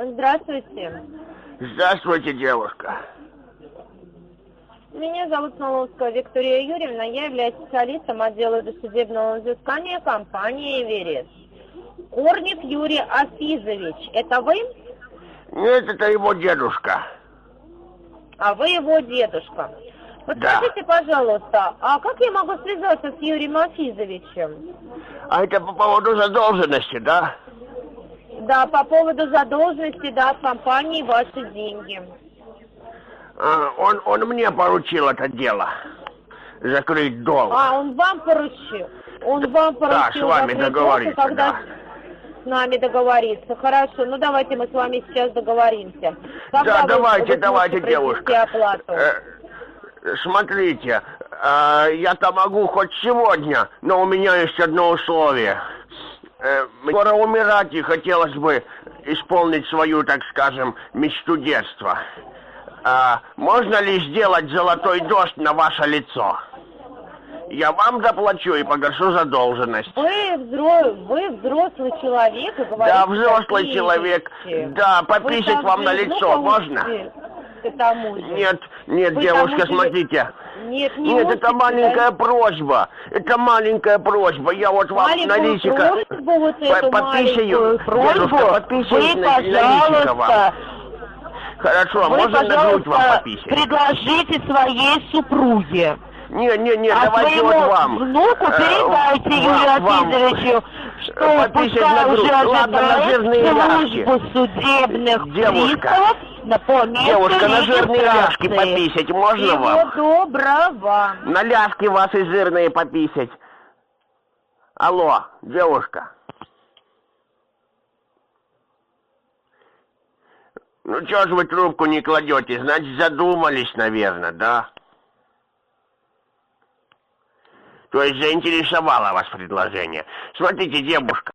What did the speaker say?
Здравствуйте. Здравствуйте, девушка. Меня зовут Смоловская Виктория Юрьевна. Я являюсь специалистом отдела досудебного взыскания компании «Эверест». Корник Юрий Афизович, это вы? Нет, это его дедушка. А вы его дедушка. Подскажите, пожалуйста, а как я могу связаться с Юрием Афизовичем? А это по поводу задолженности, да? Да, по поводу задолженности, да, в компании ваши деньги. Он мне поручил это дело. Закрыть долг. А, он вам поручил? Он вам поручил Да, с вами договориться, когда да. с нами договориться. Хорошо, ну давайте мы с вами сейчас договоримся. Да, давайте, девушка. Оплату? Смотрите, я-то могу хоть сегодня, но у меня есть одно условие. Скоро умирать, и хотелось бы исполнить свою, так скажем, мечту детства. Можно ли сделать золотой дождь на ваше лицо? Я вам заплачу и погашу задолженность. Вы взрослый человек и говорите... Да, взрослый человек. Вещи. Да, пописать вам на лицо можно? Нет, девушка, смотрите. Нет, это маленькая просьба. Это маленькая просьба. Я вот вам на личико подписываю. Дедушка, подписываю на личико вам. Хорошо, можно на грудь вам пописать? Предложите своей супруге. Не, давайте вот вам. Внуку передайте Юрию Афизовичу, что пускай уже ожидает службу судебных приставов по месту Девушка, на жирные ляжки регистрации. пописать можно вам? Всего доброго. На ляжки вас и жирные пописать. Алло, девушка. Ну чё ж вы трубку не кладете? Значит, задумались, наверное, да? То есть заинтересовало вас предложение. Смотрите, девушка.